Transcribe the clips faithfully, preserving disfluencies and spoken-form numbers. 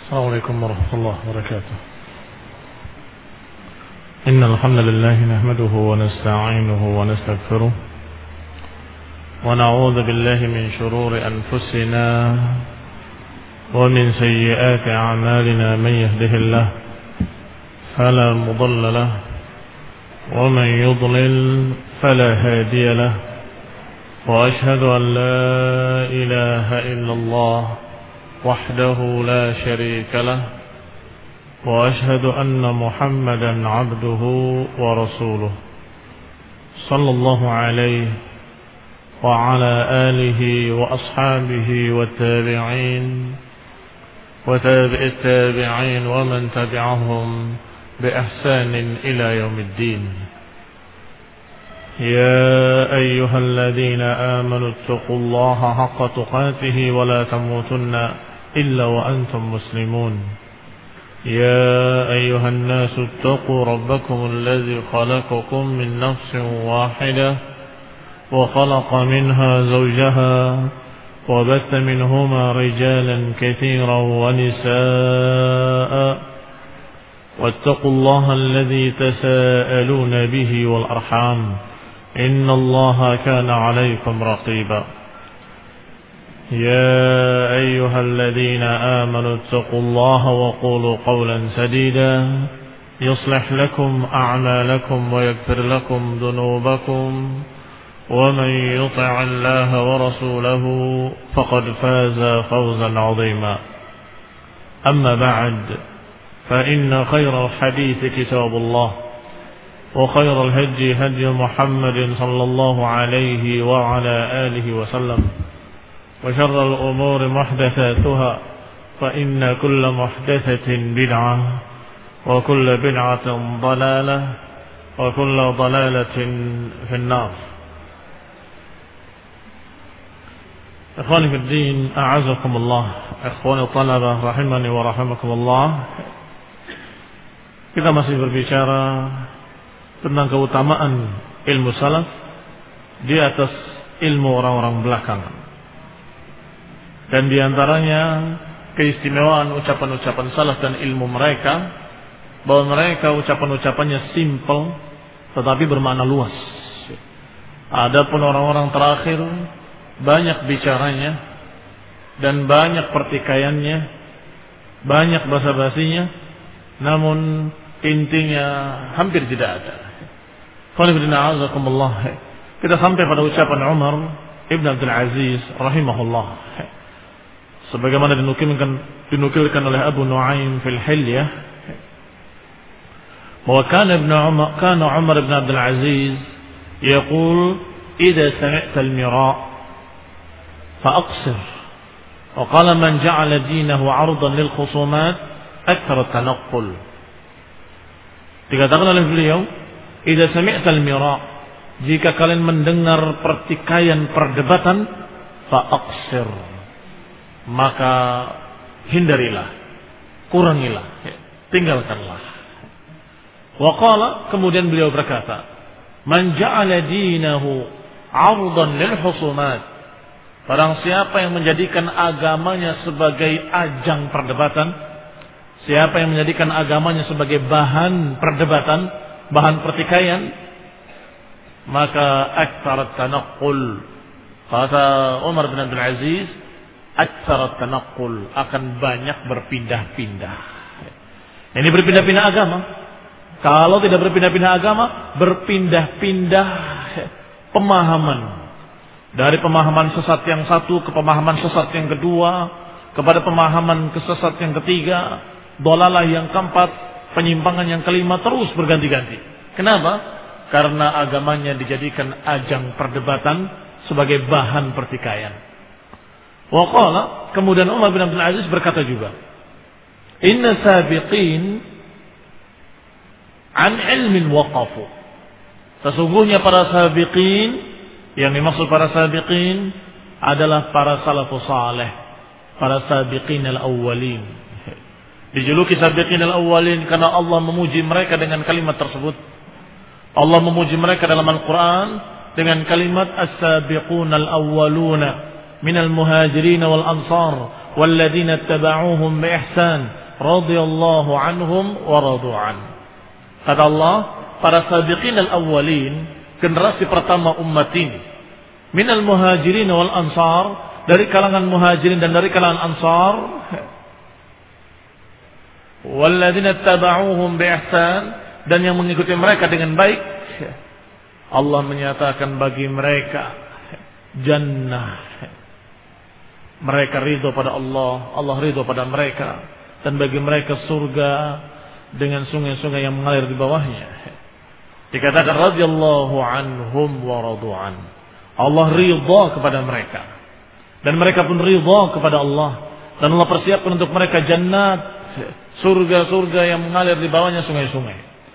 السلام عليكم ورحمة الله وبركاته. إن الحمد لله نحمده ونستعينه ونستغفره ونعوذ بالله من شرور أنفسنا ومن سيئات أعمالنا. من يهده الله فلا مضل له ومن يضلل فلا هادي له، وأشهد أن لا إله إلا الله وحده لا شريك له، وأشهد أن محمدا عبده ورسوله صلى الله عليه وعلى آله وأصحابه والتابعين وتابع التابعين ومن تبعهم بإحسان إلى يوم الدين. يا أيها الذين آمنوا اتقوا الله حق تقاته ولا تموتن إلا وأنتم مسلمون. يا أيها الناس اتقوا ربكم الذي خلقكم من نفس واحدة وخلق منها زوجها وبث منهما رجالا كثيرا ونساء، واتقوا الله الذي تساءلون به والأرحام إن الله كان عليكم رقيبا. يا أيها الذين آمنوا اتقوا الله وقولوا قولا سديدا يصلح لكم أعمالكم ويغفر لكم ذنوبكم، ومن يطع الله ورسوله فقد فاز فوزا عظيما. أما بعد، فإن خير الحديث كتاب الله، وخير الهدي هدي محمد صلى الله عليه وعلى آله وسلم، وشر الأمور محدثاتها، فإن كل محدثة بدعة، وكل بدعة ضلالة، وكل ضلالة في النار. إخواني في الدين، أعزكم الله. إخواني الطلبة rahimani wa rahimakumullah. Kita masih berbicara tentang keutamaan ilmu salaf di atas ilmu orang-orang belakangan. Dan diantaranya keistimewaan ucapan-ucapan salaf dan ilmu mereka, bahwa mereka ucapan-ucapannya simple tetapi bermakna luas. Adapun orang-orang terakhir banyak bicaranya dan banyak pertikaiannya, banyak basa-basinya, namun intinya hampir tidak ada. Kita sampai pada ucapan Umar Ibn Abdul Aziz rahimahullah, sebagaimana dinukilkan dinukilkan oleh Abu Nuaim fil Hilyah, bahwa kana Ibn Umar kana Umar Ibn Abdul Aziz yaqul idza sami'ta al-mira' fa'aqsir, wa qala man ja'ala dinahu 'ardan lil khusumat akthar at-tanaqqul. Dikatakan oleh beliau, idza sami'ta al-mira', jika kalian mendengar pertikaian perdebatan, fa'aqsir, maka hindarilah, kurangilah, tinggalkanlah. Wa qala, kemudian beliau berkata, man ja'ala dinahu 'ardan lil husumat, barang siapa yang menjadikan agamanya sebagai ajang perdebatan, siapa yang menjadikan agamanya sebagai bahan perdebatan, bahan pertikaian, maka aktsara tanaqqul, kata Umar bin Abdul Aziz, aktsara tanaqqul, akan banyak berpindah-pindah. Ini berpindah-pindah agama. Kalau tidak berpindah-pindah agama, berpindah-pindah pemahaman. Dari pemahaman sesat yang satu ke pemahaman sesat yang kedua, kepada pemahaman kesesat yang ketiga, dolalah yang keempat, penyimpangan yang kelima, terus berganti-ganti. Kenapa? Karena agamanya dijadikan ajang perdebatan sebagai bahan pertikaian. Wa qala, kemudian Umar bin Abdul Aziz berkata juga, inna sabiqin an ilmin waqafu, sesungguhnya para sabiqin, yang dimaksud para sabiqin adalah para salafus saleh, para sabiqin al-awwalin. Dijuluki sabiqin al-awwalin karena Allah memuji mereka dengan kalimat tersebut. Allah memuji mereka dalam Al-Quran dengan kalimat as-sabiqun al-awwaluna minal muhajirin wal ansar walladzina ittaba'uuhum bi ihsan radhiyallahu anhum wa radu an. Kata Allah, para sabiqin al-awwalin, generasi pertama umat ini, minal muhajirin wal ansar, dari kalangan muhajirin dan dari kalangan ansar, walladzina tabauhum bi ihsan, dan yang mengikuti mereka dengan baik, Allah menyatakan bagi mereka jannah. Mereka ridho pada Allah, Allah ridho pada mereka, dan bagi mereka surga dengan sungai-sungai yang mengalir di bawahnya. Dikatakan radhiyallahu anhum wa radu'an. Allah ridha kepada mereka dan mereka pun ridha kepada Allah, dan Allah persiapkan untuk mereka jannat, surga-surga yang mengalir di bawahnya sungai-sungai.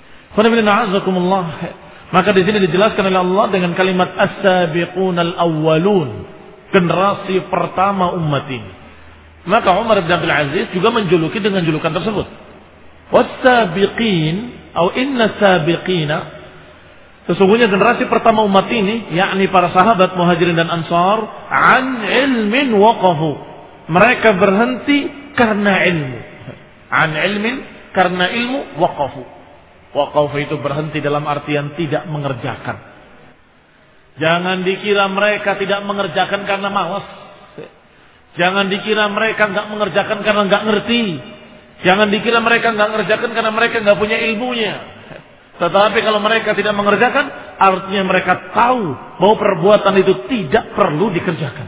Maka di sini dijelaskan oleh Allah dengan kalimat as-sabiqunal awwalun, generasi pertama umat ini. Maka Umar bin Abdul Aziz juga menjuluki dengan julukan tersebut. Was-sabiqin atau inna sabiqina, sesungguhnya generasi pertama umat ini, yakni para sahabat Muhajirin dan Ansar, an ilmin waqafu. Mereka berhenti karena ilmu. An ilmin, karena ilmu, waqafu. Waqafu itu berhenti dalam artian tidak mengerjakan. Jangan dikira mereka tidak mengerjakan karena malas. Jangan dikira mereka enggak mengerjakan karena enggak ngerti. Jangan dikira mereka enggak mengerjakan karena mereka enggak punya ilmunya. Tetapi kalau mereka tidak mengerjakan, artinya mereka tahu bahwa perbuatan itu tidak perlu dikerjakan.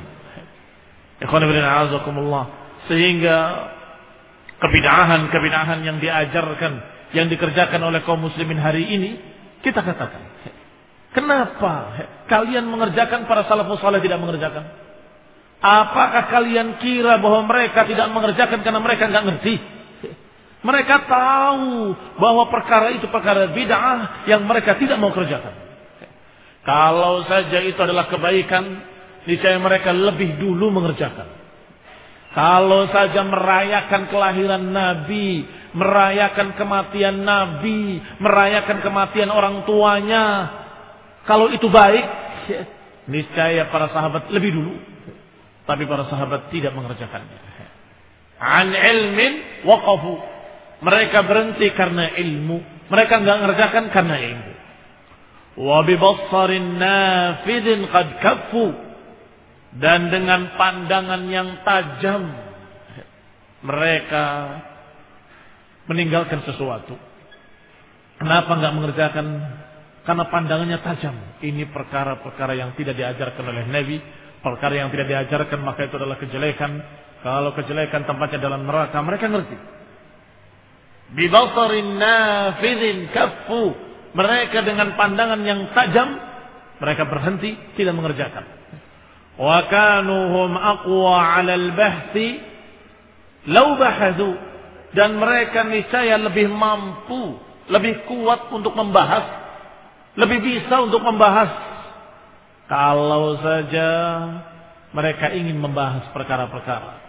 Sehingga kebid'ahan-kebid'ahan yang diajarkan, yang dikerjakan oleh kaum muslimin hari ini, kita katakan, kenapa kalian mengerjakan, para salafus saleh tidak mengerjakan? Apakah kalian kira bahwa mereka tidak mengerjakan karena mereka enggak ngerti? Mereka tahu bahwa perkara itu perkara bid'ah yang mereka tidak mau kerjakan. Kalau saja itu adalah kebaikan, niscaya mereka lebih dulu mengerjakan. Kalau saja merayakan kelahiran Nabi, merayakan kematian Nabi, merayakan kematian orang tuanya, kalau itu baik, niscaya para sahabat lebih dulu. Tapi para sahabat tidak mengerjakannya. An ilmin waqafu. Mereka berhenti karena ilmu. Mereka enggak mengerjakan karena ilmu. Wa bi bassarin nafidin qad kaffu. Dan dengan pandangan yang tajam, mereka meninggalkan sesuatu. Kenapa enggak mengerjakan? Karena pandangannya tajam. Ini perkara-perkara yang tidak diajarkan oleh Nabi. Perkara yang tidak diajarkan maka itu adalah kejelekan. Kalau kejelekan tempatnya dalam neraka, mereka ngerti. Bibasarin nafidhin kaffu. Mereka dengan pandangan yang tajam, mereka berhenti, tidak mengerjakan. Wa kanuhum aqwa 'alal bahthi law bahathu. Dan mereka niscaya lebih mampu, lebih kuat untuk membahas, lebih bisa untuk membahas, kalau saja mereka ingin membahas perkara-perkara.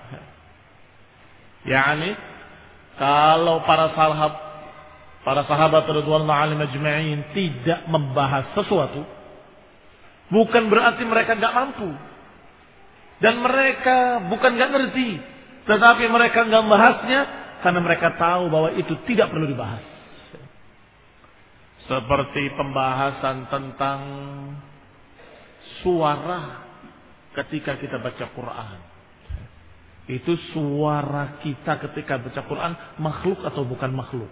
Yani kalau para sahabat para sahabat radhiyallahu anhum ajma'in tidak membahas sesuatu, bukan berarti mereka enggak mampu. Dan mereka bukan enggak ngerti, tetapi mereka enggak membahasnya karena mereka tahu bahwa itu tidak perlu dibahas. Seperti pembahasan tentang suara ketika kita baca Quran. Itu suara kita ketika baca Quran makhluk atau bukan makhluk.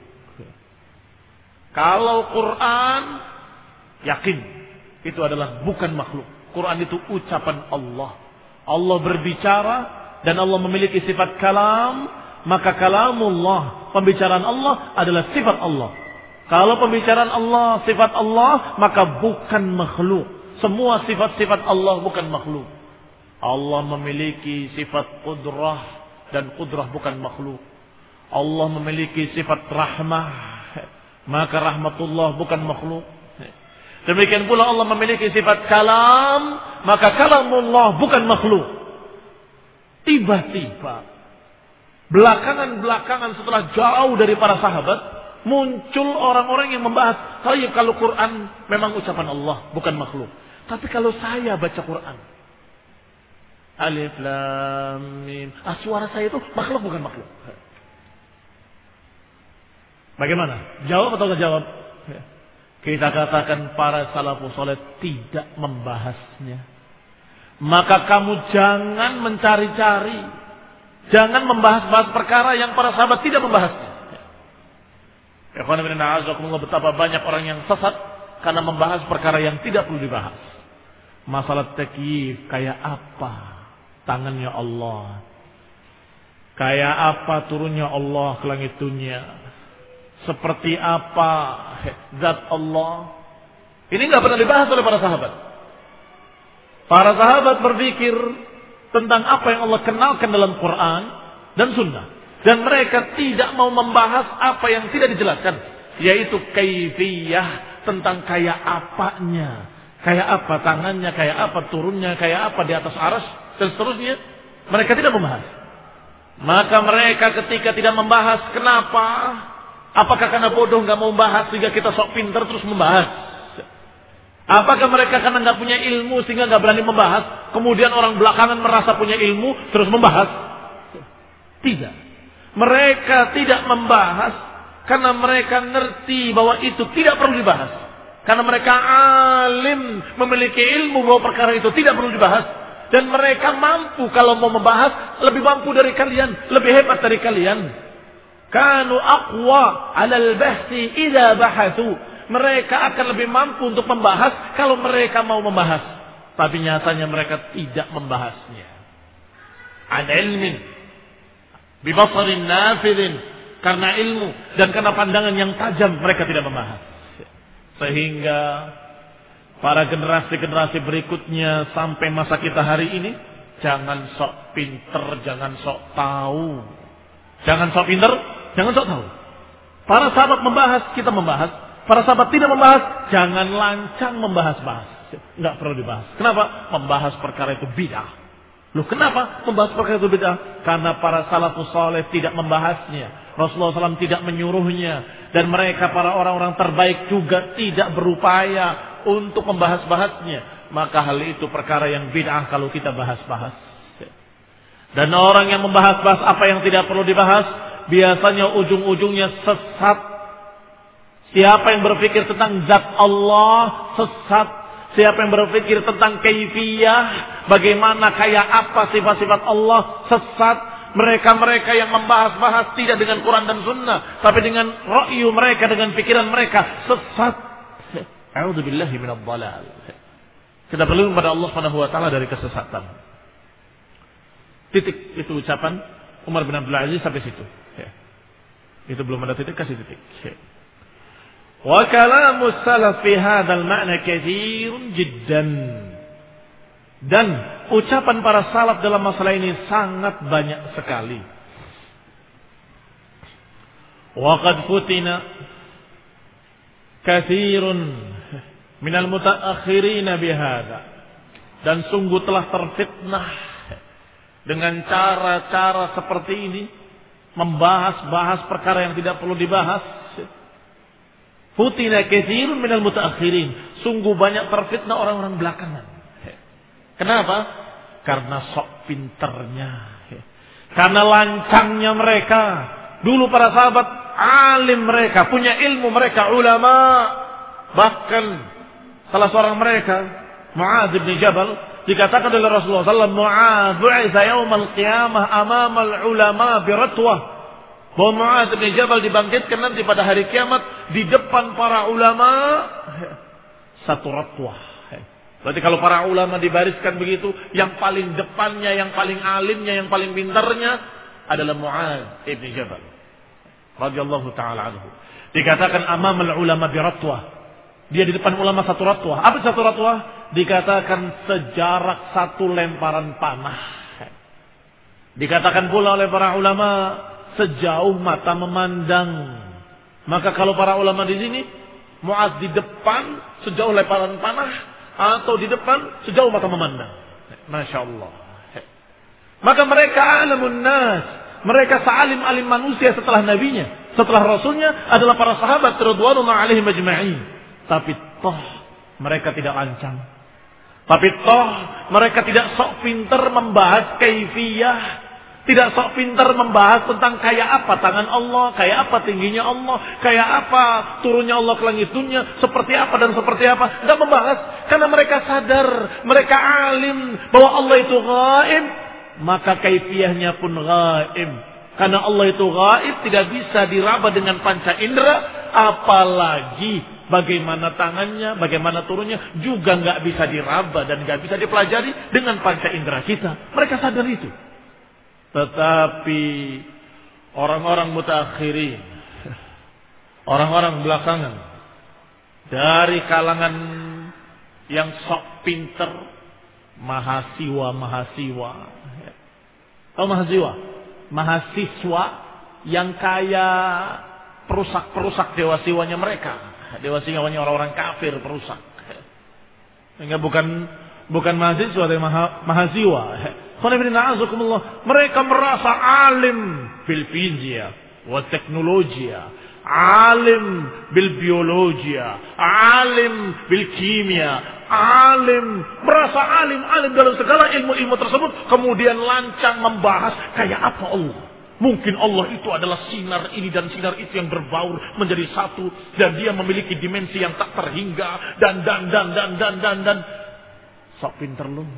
Kalau Quran, yakin itu adalah bukan makhluk. Quran itu ucapan Allah. Allah berbicara dan Allah memiliki sifat kalam, maka kalamullah, pembicaraan Allah adalah sifat Allah. Kalau pembicaraan Allah sifat Allah, maka bukan makhluk. Semua sifat-sifat Allah bukan makhluk. Allah memiliki sifat qudrah dan qudrah bukan makhluk. Allah memiliki sifat rahmah, maka rahmatullah bukan makhluk. Demikian pula Allah memiliki sifat kalam, maka kalamullah bukan makhluk. Tiba-tiba belakangan-belakangan setelah jauh dari para sahabat, muncul orang-orang yang membahas, "Tayyib, kalau Quran memang ucapan Allah, bukan makhluk. Tapi kalau saya baca Quran, Alif Lam Mim, ah, suara saya itu makhluk bukan makhluk." Bagaimana? Jawab atau nggak jawab? Kita katakan para salafus saleh tidak membahasnya. Maka kamu jangan mencari-cari. Jangan membahas-bahas perkara yang para sahabat tidak membahasnya. Ikhwan fillah na'azakumullah, betapa banyak orang yang sesat karena membahas perkara yang tidak perlu dibahas. Masalah takyif, kayak apa tangannya Allah? Kayak apa turunnya Allah ke langit dunia? Seperti apa zat Allah? Ini nggak pernah dibahas oleh para sahabat. Para sahabat berpikir tentang apa yang Allah kenalkan dalam Quran dan Sunnah. Dan mereka tidak mau membahas apa yang tidak dijelaskan. Yaitu kaifiyah, tentang kayak apanya. Kayak apa tangannya, kayak apa turunnya, kayak apa di atas arsy dan seterusnya. Mereka tidak membahas. Maka mereka ketika tidak membahas, kenapa? Apakah karena bodoh nggak mau membahas sehingga kita sok pintar terus membahas? Apakah mereka karena nggak punya ilmu sehingga nggak berani membahas? Kemudian orang belakangan merasa punya ilmu terus membahas? Tidak. Mereka tidak membahas karena mereka ngerti bahwa itu tidak perlu dibahas. Karena mereka alim, memiliki ilmu bahwa perkara itu tidak perlu dibahas. Dan mereka mampu kalau mau membahas, lebih mampu dari kalian, lebih hebat dari kalian. Kanu aqwa 'alal bahsi idza bahatsu. Mereka akan lebih mampu untuk membahas kalau mereka mau membahas. Tapi nyatanya mereka tidak membahasnya. An ilmin bibasarin nafidin, karena ilmu dan karena pandangan yang tajam mereka tidak membahas. Sehingga para generasi-generasi berikutnya sampai masa kita hari ini, jangan sok pinter, jangan sok tahu. Jangan sok pinter, jangan sok tahu. Para sahabat membahas, kita membahas. Para sahabat tidak membahas, jangan lancang membahas-bahas. Enggak perlu dibahas. Kenapa? Membahas perkara itu bid'ah. Loh, kenapa membahas perkara itu bid'ah? Karena para salafus saleh tidak membahasnya. Rasulullah shallallahu alaihi wasallam tidak menyuruhnya. Dan mereka para orang-orang terbaik juga tidak berupaya untuk membahas-bahasnya. Maka hal itu perkara yang bid'ah kalau kita bahas-bahas. Dan orang yang membahas-bahas apa yang tidak perlu dibahas, biasanya ujung-ujungnya sesat. Siapa yang berpikir tentang zat Allah, sesat. Siapa yang berpikir tentang kaifiyah, bagaimana, kayak apa sifat-sifat Allah, sesat. Mereka-mereka yang membahas-bahas tidak dengan Quran dan Sunnah, tapi dengan ra'yu mereka, dengan pikiran mereka, sesat. A'udzubillahi minadh dhalal. Kita berlindung pada Allah Subhanahu wa taala dari kesesatan. Titik itu ucapan Umar bin Abdul Aziz sampai situ. Itu belum ada titik, kasih titik. Wa kalamu salaf fi hadzal ma'na katsirun jiddan. Dan ucapan para salaf dalam masalah ini sangat banyak sekali. Wa qad futina katsirun minal mutaakhirin bihadza. Dan sungguh telah terfitnah dengan cara-cara seperti ini, membahas-bahas perkara yang tidak perlu dibahas. Futina katsirun minal mutaakhirin. Sungguh banyak terfitnah orang-orang belakangan. Kenapa? Karena sok pinternya. Karena lancangnya mereka. Dulu para sahabat alim mereka, punya ilmu mereka, ulama. Bahkan salah seorang mereka, Mu'adz bin Jabal, dikatakan oleh Rasulullah sallallahu alaihi wasallam, Mu'adz bu'itsa yaumal qiyamah amamal ulama biratwah. Bahwa Mu'adz bin Jabal dibangkitkan nanti pada hari kiamat di depan para ulama satu ratwah. Berarti kalau para ulama dibariskan begitu, yang paling depannya, yang paling alimnya, yang paling pintarnya adalah Mu'adz bin Jabal radhiyallahu taala anhu. Dikatakan amamal ulama biratwah. Dia di depan ulama satu ratwah. Apa satu ratwah? Dikatakan sejarak satu lemparan panah. Dikatakan pula oleh para ulama sejauh mata memandang. Maka kalau para ulama di sini, Mu'adz di depan sejauh lemparan panah, atau di depan sejauh mata memandang. Masya Allah. Maka mereka alamun nas. Mereka sealim-alim manusia setelah nabinya, setelah rasulnya adalah para sahabat radhiyallahu alaihim ajma'in. Tapi toh mereka tidak lancang. Tapi toh mereka tidak sok pintar membahas kaifiyah, Tidak sok pintar membahas tentang kayak apa tangan Allah, kayak apa tingginya Allah, kayak apa turunnya Allah ke langit dunia, seperti apa dan seperti apa. Tidak membahas. Karena mereka sadar, mereka alim bahwa Allah itu gaib, maka kaifiyahnya pun gaib. Karena Allah itu gaib, tidak bisa diraba dengan panca indera, apalagi bagaimana tangannya, bagaimana turunnya, juga nggak bisa diraba dan nggak bisa dipelajari dengan panca indera kita. Mereka sadar itu. Tetapi orang-orang mutakhirin, orang-orang belakangan, dari kalangan yang sok pinter, mahasiswa-mahasiswa, oh mahasiswa, mahasiswa yang kaya perusak-perusak dewa-siwanya mereka, dewa-siwanya orang-orang kafir perusak, sehingga bukan bukan mahasiswa tapi mahasiswa. Mereka merasa alim bil fisika wa teknologia, alim bil biologia, alim bil kimia, alim, merasa alim-alim dalam segala ilmu-ilmu tersebut, kemudian lancang membahas kayak apa Allah. Mungkin Allah itu adalah sinar ini dan sinar itu yang berbaur menjadi satu, dan dia memiliki dimensi yang tak terhingga, dan dan dan dan dan dan dan sok pinter lu.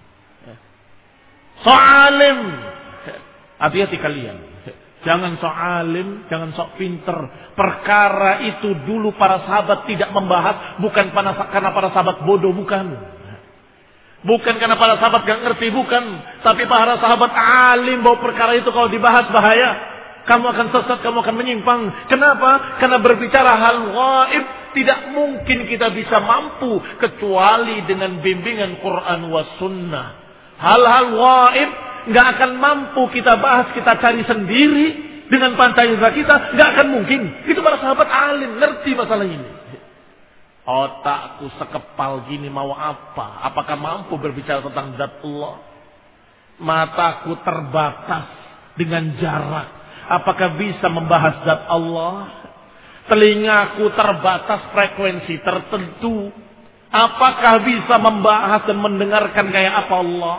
Sok alim. Hati-hati kalian. Jangan sok alim, jangan sok pinter. Perkara itu dulu para sahabat tidak membahas, bukan karena para sahabat bodoh, bukan. Bukan karena para sahabat gak ngerti, bukan. Tapi para sahabat alim bahwa perkara itu kalau dibahas bahaya. Kamu akan sesat, kamu akan menyimpang. Kenapa? Karena berbicara hal gaib tidak mungkin kita bisa mampu kecuali dengan bimbingan Quran wa sunnah. Hal-hal gaib nggak akan mampu kita bahas, kita cari sendiri dengan panca indera kita, nggak akan mungkin. Itu para sahabat alim ngerti masalah ini. Otakku sekepal gini mau apa? Apakah mampu berbicara tentang zat Allah? Mataku terbatas dengan jarak. Apakah bisa membahas zat Allah? Telingaku terbatas frekuensi tertentu. Apakah bisa membahas dan mendengarkan kayak apa Allah?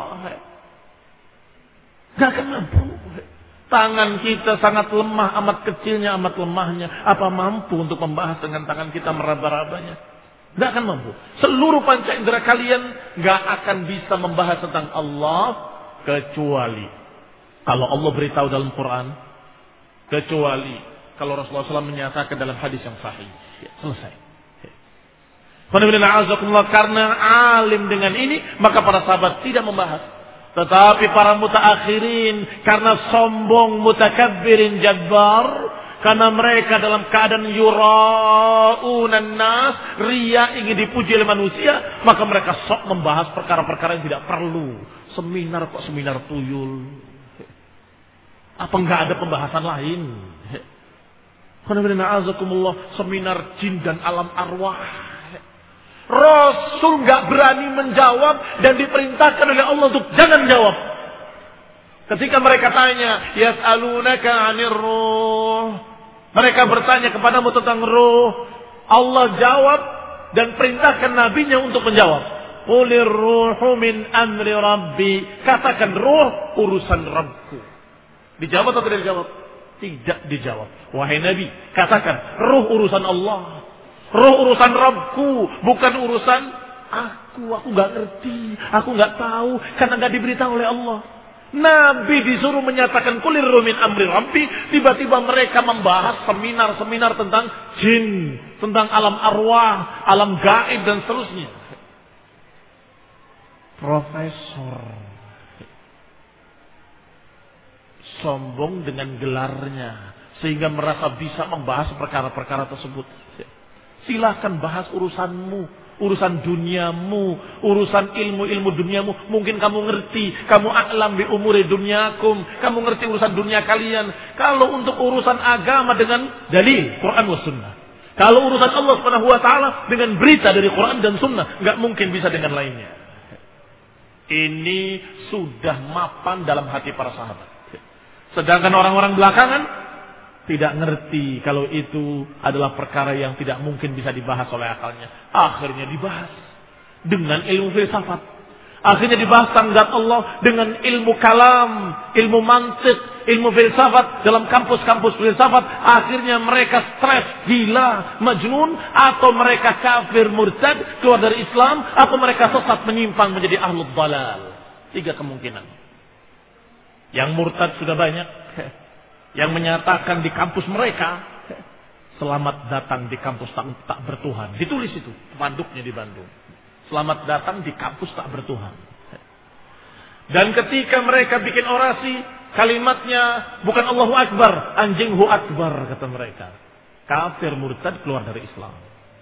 Gak akan mampu. Tangan kita sangat lemah, amat kecilnya, amat lemahnya. Apa mampu untuk membahas dengan tangan kita meraba-rabanya? Gak akan mampu. Seluruh panca indera kalian gak akan bisa membahas tentang Allah, kecuali kalau Allah beritahu dalam Quran, kecuali kalau Rasulullah shallallahu alaihi wasallam menyatakan dalam hadis yang sahih. Ya, selesai. Karena alim dengan ini, maka para sahabat tidak membahas. Tetapi para mutaakhirin, karena sombong, mutakabbirin, jabbar, karena mereka dalam keadaan yura'unan nas, riya, ingin dipuji oleh manusia, maka mereka sok membahas perkara-perkara yang tidak perlu. Seminar kok seminar tuyul. Apa enggak ada pembahasan lain? Seminar jin dan alam arwah. Rasul nggak berani menjawab dan diperintahkan oleh Allah untuk jangan jawab. Ketika mereka tanya, yas'alunaka 'anir ruh, mereka bertanya kepadamu tentang ruh, Allah jawab dan perintahkan nabinya untuk menjawab. Qulir ruhu min amri rabbi, katakan ruh urusan Rabbku. Dijawab atau tidak dijawab? Tidak dijawab. Wahai Nabi, katakan ruh urusan Allah. Roh urusan Rabbku, bukan urusan aku. Aku gak ngerti, aku gak tahu, karena gak diberitahu oleh Allah. Nabi disuruh menyatakan kulir min amri Rabbi, tiba-tiba mereka membahas seminar-seminar tentang jin, tentang alam arwah, alam gaib dan seterusnya. Profesor sombong dengan gelarnya sehingga merasa bisa membahas perkara-perkara tersebut. Silahkan bahas urusanmu, urusan duniamu, urusan ilmu-ilmu duniamu. Mungkin kamu ngerti, kamu a'lam bi umuri dunyakum, kamu ngerti urusan dunia kalian. Kalau untuk urusan agama dengan dalil Quran wa sunnah, kalau urusan Allah Subhanahu wa taala dengan berita dari Quran dan sunnah, nggak mungkin bisa dengan lainnya. Ini sudah mapan dalam hati para sahabat. Sedangkan orang-orang belakangan tidak ngerti kalau itu adalah perkara yang tidak mungkin bisa dibahas oleh akalnya. Akhirnya dibahas dengan ilmu filsafat. Akhirnya dibahas tentang zat Allah dengan ilmu kalam, ilmu mantik, ilmu filsafat dalam kampus-kampus filsafat. Akhirnya mereka stres, gila, majnun, atau mereka kafir, murtad, keluar dari Islam, atau mereka sesat menyimpang menjadi ahlul dalal. Tiga kemungkinan. Yang murtad sudah banyak. Yang menyatakan di kampus mereka, selamat datang di kampus tak, tak bertuhan. Ditulis itu, panduknya di Bandung. Selamat datang di kampus tak bertuhan. Dan ketika mereka bikin orasi, kalimatnya bukan Allahu Akbar, anjinghu Akbar, kata mereka. Kafir murtad keluar dari Islam.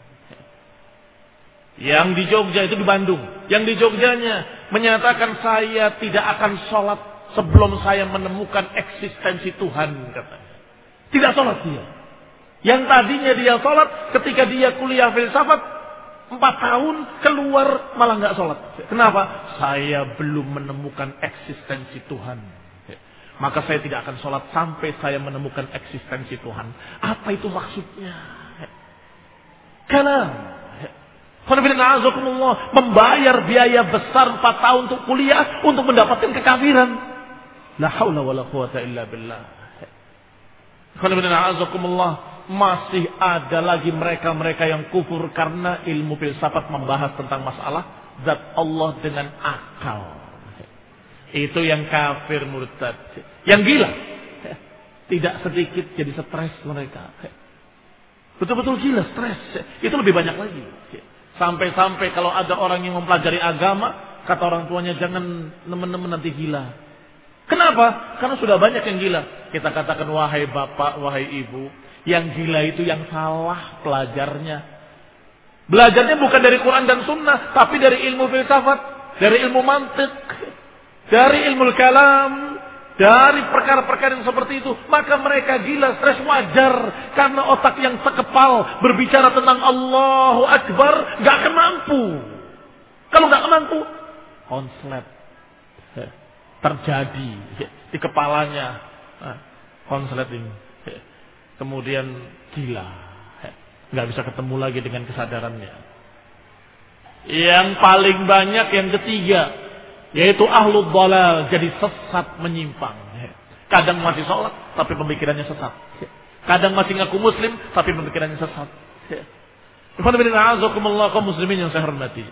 Yang di Jogja itu di Bandung. Yang di Jogjanya menyatakan saya tidak akan sholat sebelum saya menemukan eksistensi Tuhan, katanya. Tidak sholat dia. Yang tadinya dia sholat ketika dia kuliah filsafat, Empat tahun keluar malah nggak sholat. Kenapa? Saya belum menemukan eksistensi Tuhan. Maka saya tidak akan sholat sampai saya menemukan eksistensi Tuhan. Apa itu maksudnya? Karena membayar biaya besar empat tahun untuk kuliah untuk mendapatkan kekafiran. La haula wala quwata illa billah. Masih ada lagi mereka-mereka yang kufur karena ilmu filsafat membahas tentang masalah zat Allah dengan akal. Itu yang kafir murtad. Yang gila. Tidak sedikit jadi stres mereka. Betul-betul gila, stres. Itu lebih banyak lagi. Sampai-sampai kalau ada orang yang mempelajari agama, kata orang tuanya, jangan nemen-nemen nanti gila. Kenapa? Karena sudah banyak yang gila. Kita katakan, wahai bapak, wahai ibu, yang gila itu yang salah pelajarnya. Belajarnya bukan dari Quran dan Sunnah, tapi dari ilmu filsafat, dari ilmu mantik, dari ilmu kalam, dari perkara-perkara yang seperti itu. Maka mereka gila, stres, wajar. Karena otak yang sekepal berbicara tentang Allahu Akbar gak akan mampu. Kalau gak akan mampu, konslet terjadi di kepalanya, konslet ini. Kemudian gila, nggak bisa ketemu lagi dengan kesadarannya. Yang paling banyak yang ketiga, yaitu ahlul dhalal, jadi sesat menyimpang. Kadang masih sholat, tapi pemikirannya sesat. Kadang masih ngaku muslim, tapi pemikirannya sesat. Kaum muslimin yang saya hormati.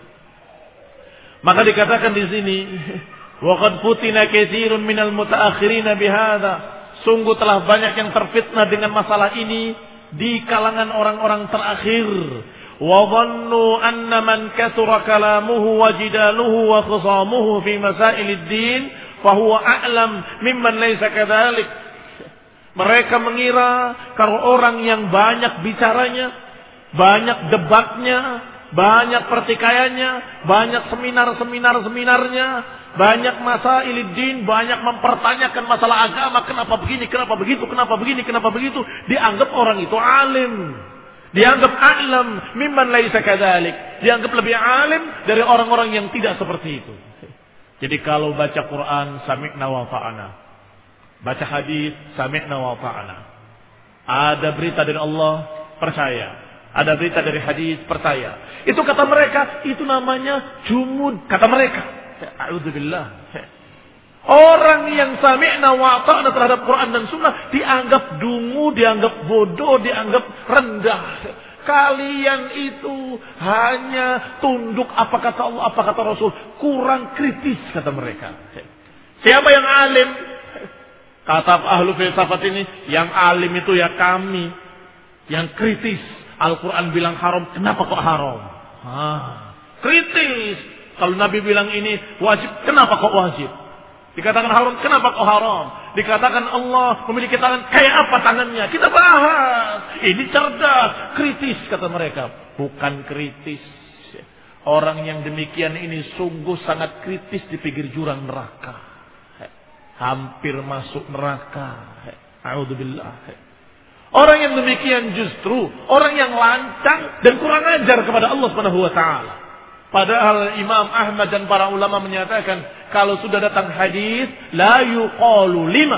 Maka dikatakan di sini, waqad futina katsirun minal mutaakhirin bihadza. Sungguh telah banyak yang terfitnah dengan masalah ini di kalangan orang-orang terakhir. Wa dhannu anna man kathura kalamuhu wa jidaluhu wa khisamuhu fi masailid din fa huwa a'lam mimman laysa kadzalik. Mereka mengira kalau orang yang banyak bicaranya, banyak debatnya, banyak pertikaiannya, banyak seminar-seminar seminarnya, banyak masailid din, banyak mempertanyakan masalah agama, kenapa begini, kenapa begitu, kenapa begini, kenapa begitu, dianggap orang itu alim, dianggap a'lam mimman laisa kadzalik, dianggap lebih alim dari orang-orang yang tidak seperti itu. Jadi kalau baca Quran sami'na wa ta'ana, baca hadis sami'na wa ta'ana, ada berita dari Allah, percaya, ada berita dari hadis, percaya. Itu kata mereka, itu namanya jumud, kata mereka. A'udzubillah. Orang yang sami'na wa ta'na terhadap Quran dan Sunnah dianggap dungu, dianggap bodoh, dianggap rendah. Kalian itu hanya tunduk apa kata Allah, apa kata Rasul, kurang kritis, kata mereka. Siapa yang alim? Kata ahlu filsafat ini, yang alim itu ya kami, yang kritis. Al-Quran bilang haram, kenapa kok haram? Ah, kritis. Kalau Nabi bilang ini wajib, kenapa kok wajib? Dikatakan haram, kenapa kok haram? Dikatakan Allah memiliki tangan, kayak apa tangannya? Kita bahas. Ini cerdas, kritis, kata mereka. Bukan kritis. Orang yang demikian ini sungguh sangat kritis di pinggir jurang neraka. Hampir masuk neraka. A'udzubillah. Orang yang demikian justru orang yang lancang dan kurang ajar kepada Allah Subhanahu wa taala. Padahal Imam Ahmad dan para ulama menyatakan kalau sudah datang hadis la yuqalu lima.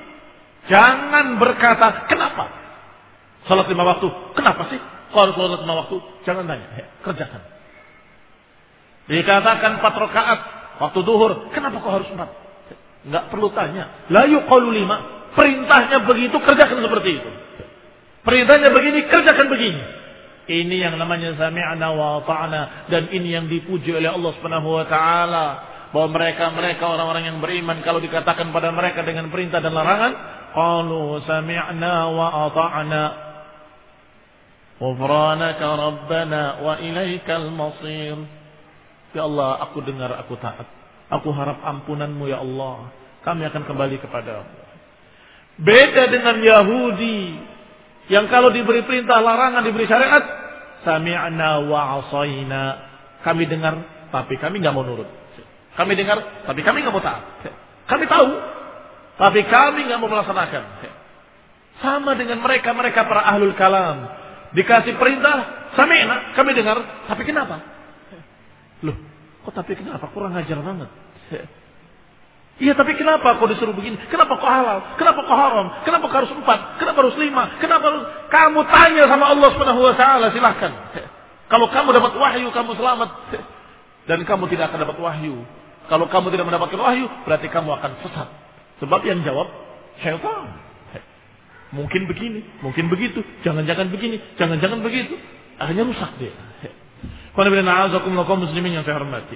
Jangan berkata kenapa? Salat lima waktu. Kenapa sih? Kalau salat lima waktu, jangan tanya, kerjakan. Dikatakan empat rakaat waktu duhur. Kenapa kau harus empat? Enggak perlu tanya. La yuqalu lima. Perintahnya begitu, kerjakan seperti itu. Perintahnya begini, kerjakan begini. Ini yang namanya sami'na wa ta'na. Dan ini yang dipuji oleh Allah Subhanahu wa ta'ala. Bahwa mereka-mereka orang-orang yang beriman, kalau dikatakan pada mereka dengan perintah dan larangan, qalu sami'na wa ata'na. Ghufranaka rabbana wa ilaikal masir. Ya Allah, aku dengar, aku taat. Aku harap ampunanmu ya Allah. Kami akan kembali kepadamu. Beda dengan Yahudi yang kalau diberi perintah larangan, diberi syariat, sami'na wa asaina. Kami dengar tapi kami enggak mau nurut. Kami dengar tapi kami enggak mau taat. Kami tahu tapi kami enggak mau melaksanakan. Sama dengan mereka-mereka para ahlul kalam. Dikasih perintah, sami'na, kami dengar, tapi kenapa? Loh, kok tapi kenapa? Kurang ajar banget. Iya, tapi kenapa kau disuruh begini? Kenapa kau halal? Kenapa kau haram? Kenapa kau harus empat? Kenapa harus lima? Kenapa harus... Kamu tanya sama Allah Subhanahu wa taala, silahkan. Kalau kamu dapat wahyu, kamu selamat. Dan kamu tidak akan dapat wahyu. Kalau kamu tidak mendapatkan wahyu, berarti kamu akan sesat. Sebab yang jawab syaitan. Mungkin begini, mungkin begitu, jangan-jangan begini, jangan-jangan begitu. Akhirnya rusak dia. Qul inna a'udzubikum minal muslimin yang saya hormati.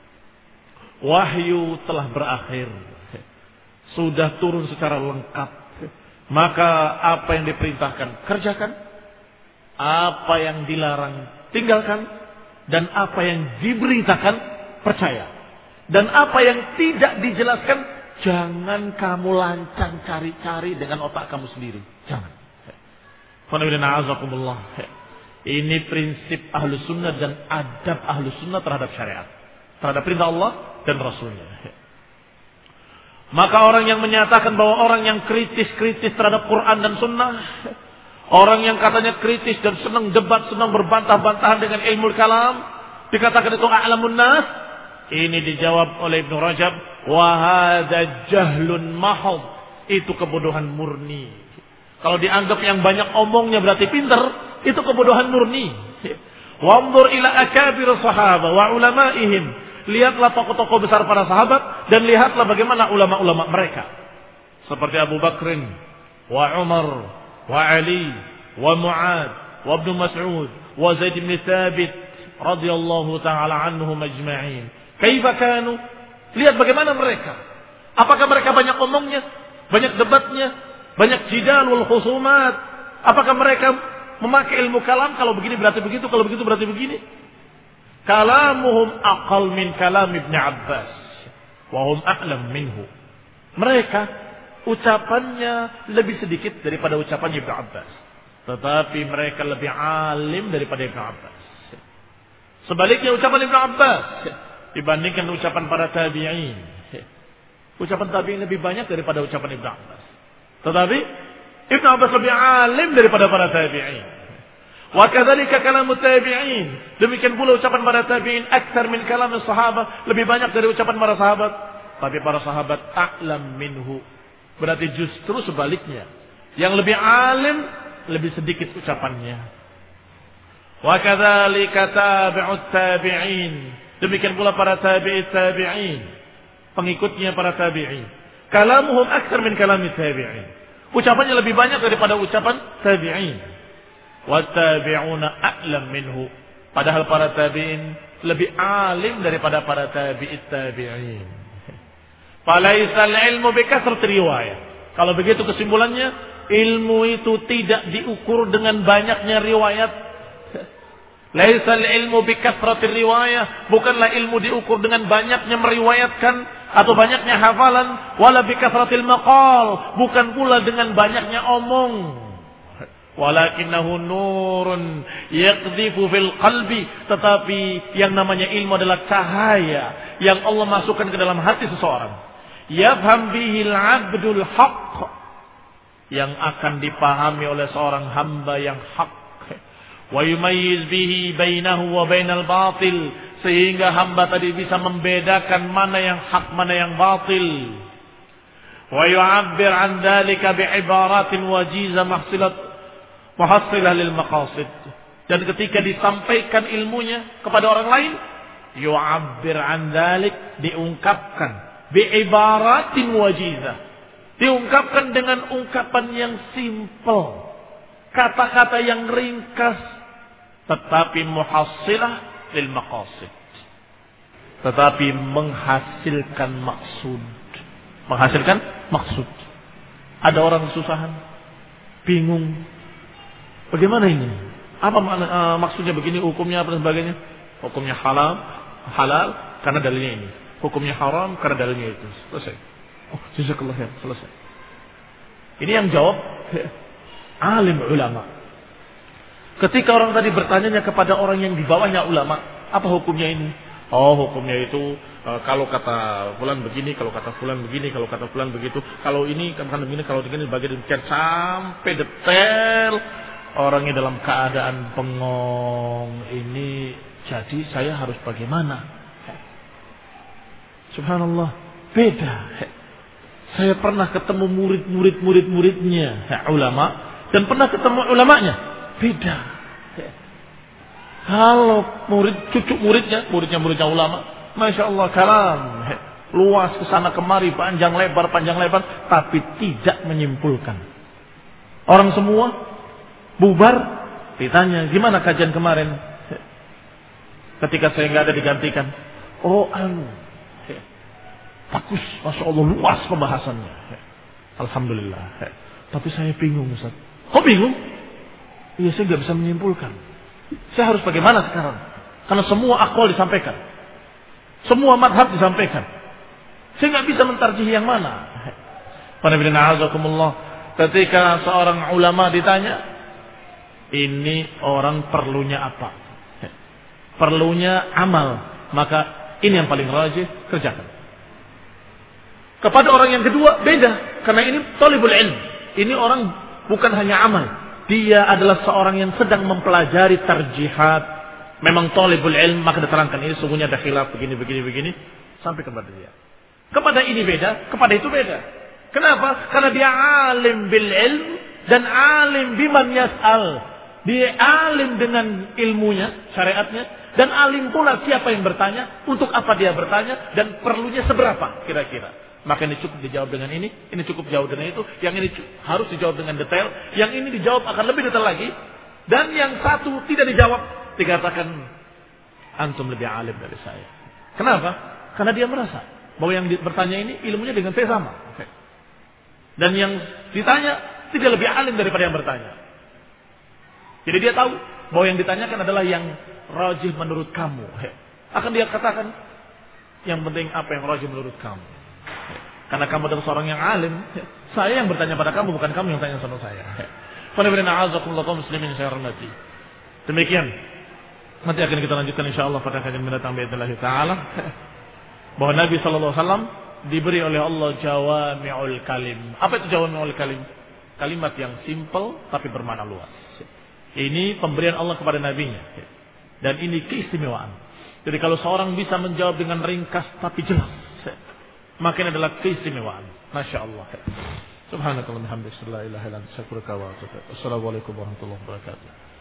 Wahyu telah berakhir. Sudah turun secara lengkap. Maka apa yang diperintahkan, kerjakan. Apa yang dilarang, tinggalkan. Dan apa yang diberitakan, percaya. Dan apa yang tidak dijelaskan, jangan kamu lancang cari-cari dengan otak kamu sendiri. Jangan. Ini prinsip ahlu sunnah dan adab ahlu sunnah terhadap syariat. Terhadap perintah Allah dan Rasulnya. Maka orang yang menyatakan bahwa orang yang kritis-kritis terhadap Quran dan sunnah, orang yang katanya kritis dan senang debat, senang berbantah-bantahan dengan ilmu kalam, dikatakan itu a'lamun nas. Ini dijawab oleh Ibnu Rajab, wa hadza jahlun mahad. Itu kebodohan murni. Kalau dianggap yang banyak omongnya berarti pintar, itu kebodohan murni. Wanzur ila akabir sahabah wa ulamaihim. Lihatlah tokoh-tokoh besar para sahabat dan lihatlah bagaimana ulama-ulama mereka. Seperti Abu Bakrin, wa Umar, wa Ali, wa Mu'ad, wa Ibnu Mas'ud, wa Zaid bin Thabit radhiyallahu taala anhum ajma'in. Kaifa kanu? Lihat bagaimana mereka. Apakah mereka banyak omongnya? Banyak debatnya? Banyak jidal wal khusumat? Apakah mereka memakai ilmu kalam? Kalau begini berarti begitu, kalau begitu berarti begini. Kalamuhum aqal min kalam Ibn Abbas. Wahum a'lam minhu. Mereka ucapannya lebih sedikit daripada ucapannya Ibn Abbas. Tetapi mereka lebih alim daripada Ibn Abbas. Sebaliknya ucapan Ibn Abbas dibandingkan ucapan para tabi'in. Ucapan tabi'in lebih banyak daripada ucapan Ibn Abbas. Tetapi Ibn Abbas lebih alim daripada para tabi'in. Wa kadzalika kalamut tabi'in. Demikian pula ucapan para tabi'in aktsar min kalamis sahabat, lebih banyak dari ucapan para sahabat. Tapi para sahabat a'lam minhu. Berarti justru sebaliknya. Yang lebih alim lebih sedikit ucapannya. Wa kadzalika tabi'ut tabi'in. Demikian pula para tabi'it tabi'in. Pengikutnya para tabi'in. Kalamuhum aktsar min kalamit tabi'in. Ucapannya lebih banyak daripada ucapan tabi'in. Wa tabi'una a'lam minhu. Padahal para tabi'in lebih alim daripada para tabi'it tabi'in. Falaisal ilmu bikasrat riwayah. Kalau begitu kesimpulannya, ilmu itu tidak diukur dengan banyaknya riwayat. Laisal ilmu bikasratir riwayah, bukanlah ilmu diukur dengan banyaknya meriwayatkan atau banyaknya hafalan, wala bikasratil maqal, bukan pula dengan banyaknya omong. Walakinahu nurun yaqdhifu fil qalbi, tetapi yang namanya ilmu adalah cahaya yang Allah masukkan ke dalam hati seseorang. Yafham bihil abdul haqq, yang akan dipahami oleh seorang hamba yang hak. Wa yumayyiz bihi bainahu wa bainal batil, sehingga hamba tadi bisa membedakan mana yang hak, mana yang batil. Wa yu'abbir an dzalika bi'ibaratin wajiza mahsilat muhassilah lil maqasid. Dan ketika disampaikan ilmunya kepada orang lain, yu'abbir an dzalik, diungkapkan bi'ibaratin wajizah, diungkapkan dengan ungkapan yang simpel, kata-kata yang ringkas, tetapi muhassilah lil maqasid, tetapi menghasilkan maksud. Menghasilkan maksud. Ada orang kesusahan, bingung, bagaimana ini? Apa makna, uh, maksudnya begini, hukumnya apa dan sebagainya? Hukumnya halal, halal karena dalilnya ini. Hukumnya haram karena dalilnya itu. Selesai. Oh, jazakallah khair, selesai. Ini yang jawab alim ulama. Ketika orang tadi bertanya kepada orang yang di bawahnya ulama, apa hukumnya ini? Oh, hukumnya itu uh, kalau kata fulan begini, kalau kata fulan begini, kalau kata fulan begitu, kalau ini kan begini, kalau begini bagian demikian sampai detail. Orangnya dalam keadaan bengong ini, jadi saya harus bagaimana? Subhanallah, beda. Saya pernah ketemu murid-murid murid-muridnya ulama dan pernah ketemu ulamanya, beda. Kalau murid cucu muridnya, muridnya muridnya ulama, masya Allah kalam luas kesana kemari, panjang lebar panjang lebar, tapi tidak menyimpulkan. Orang semua bubar, ditanya gimana kajian kemarin? Ketika saya nggak ada digantikan, oh anu, bagus, masya Allah luas pembahasannya, alhamdulillah. Tapi saya bingung, Ustaz. Kok bingung? Iya, saya nggak bisa menyimpulkan. Saya harus bagaimana sekarang? Karena semua aqwal disampaikan, semua madhab disampaikan. Saya nggak bisa mentarjih yang mana. Ketika seorang ulama ditanya, ini orang perlunya apa? Perlunya amal, maka ini yang paling rajih, kerjakan. Kepada orang yang kedua beda, karena ini thalibul ilm. Ini orang bukan hanya amal, dia adalah seorang yang sedang mempelajari tarjihat. Memang thalibul ilm, maka diterangkan ini sungguhnya ada khilaf begini begini begini sampai kepada dia. Kepada ini beda, kepada itu beda. Kenapa? Karena dia alim bil ilm dan alim biman yas'al. Dia alim dengan ilmunya, syariatnya, dan alim pula siapa yang bertanya, untuk apa dia bertanya, dan perlunya seberapa kira-kira. Maka ini cukup dijawab dengan ini, ini cukup jauh dengan itu, yang ini harus dijawab dengan detail, yang ini dijawab akan lebih detail lagi, dan yang satu tidak dijawab, dikatakan antum lebih alim dari saya. Kenapa? Karena dia merasa bahwa yang bertanya ini ilmunya dengan saya sama, dan yang ditanya tidak lebih alim daripada yang bertanya. Jadi dia tahu bahwa yang ditanyakan adalah yang rajih menurut kamu. Akan dia katakan, yang penting apa yang rajih menurut kamu. Karena kamu adalah seorang yang alim, saya yang bertanya pada kamu, bukan kamu yang tanya sama saya. Muslimin saya hormati. Demikian. Nanti akan kita lanjutkan insyaallah pada kajian mendatang biidznillah taala. Bahwa Nabi sallallahu alaihi wasallam diberi oleh Allah jawami'ul kalim. Apa itu jawami'ul kalim? Kalimat yang simple tapi bermakna luas. Ini pemberian Allah kepada nabinya. Dan ini keistimewaan. Jadi kalau seorang bisa menjawab dengan ringkas tapi jelas, maka ini adalah keistimewaan. Masya Allah. Subhanakallah bihamdika la ilaha illa anta astaghfiruka wa atubu ilaik. Assalamualaikum warahmatullahi wabarakatuh.